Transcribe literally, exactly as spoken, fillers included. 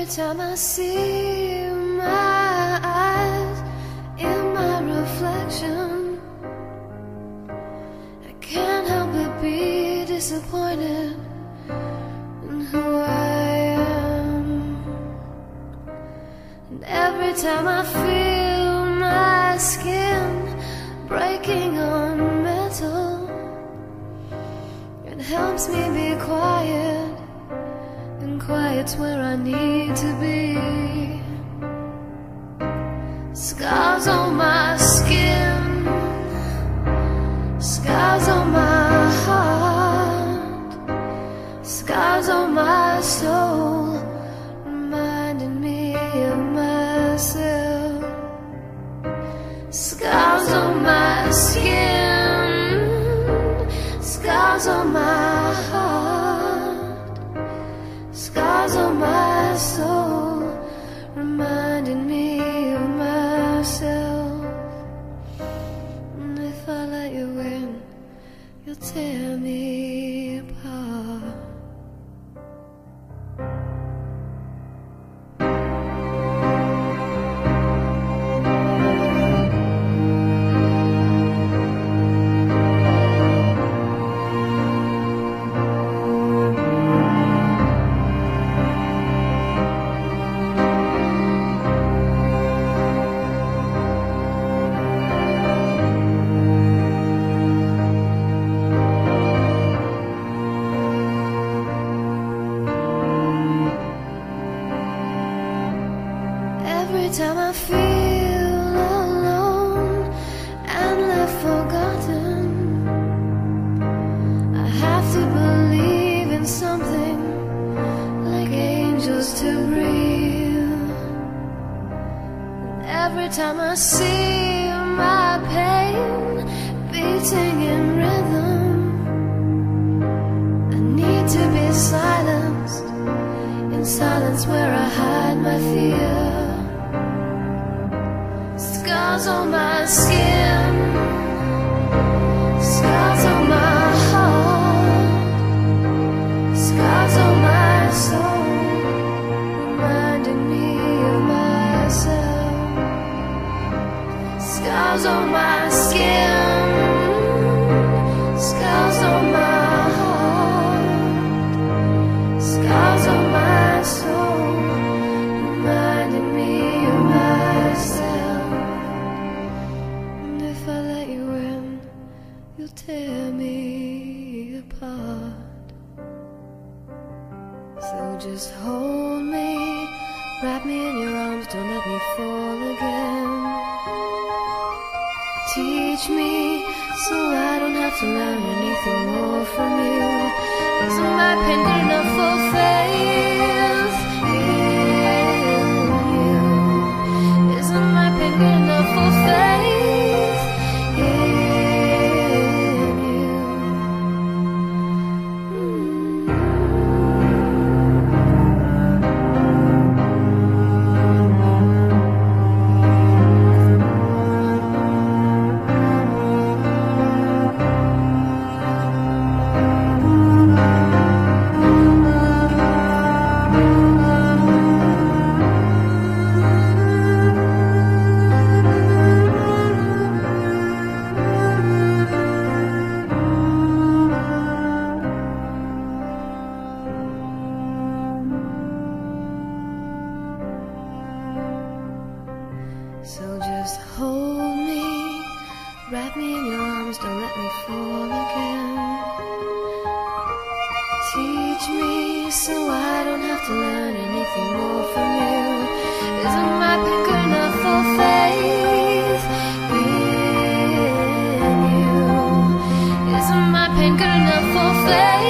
Every time I see my eyes in my reflection, I can't help but be disappointed in who I am. And every time I feel my skin breaking on metal, it helps me be quiet, and quiet's where I need to be. Scars on my skin, scars on my heart, scars on my soul, reminding me of myself. Scars on my skin, scars on my heart, scars on my soul, reminding me of myself. And if I let you in, you'll tear me apart. Every time I feel alone and left forgotten, I have to believe in something like angels to breathe. And every time I see my pain beating in rhythm, I need to be silenced, in silence where I hide my fear. Scars on my skin, scars on my heart, scars on my soul, reminding me of myself. Scars on my skin, scars on my heart, scars on my soul, reminding me of myself. If I let you in, you'll tear me apart. So just hold me, wrap me in your arms, don't let me fall again. Teach me so I don't have to learn anything more from you. Isn't my pain good enough for faith in you? Isn't my pain good enough for faith in you? So just hold me, wrap me in your arms, don't let me fall again. Teach me so I don't have to learn anything more from you. Isn't my pain good enough for faith in you? Isn't my pain good enough for faith?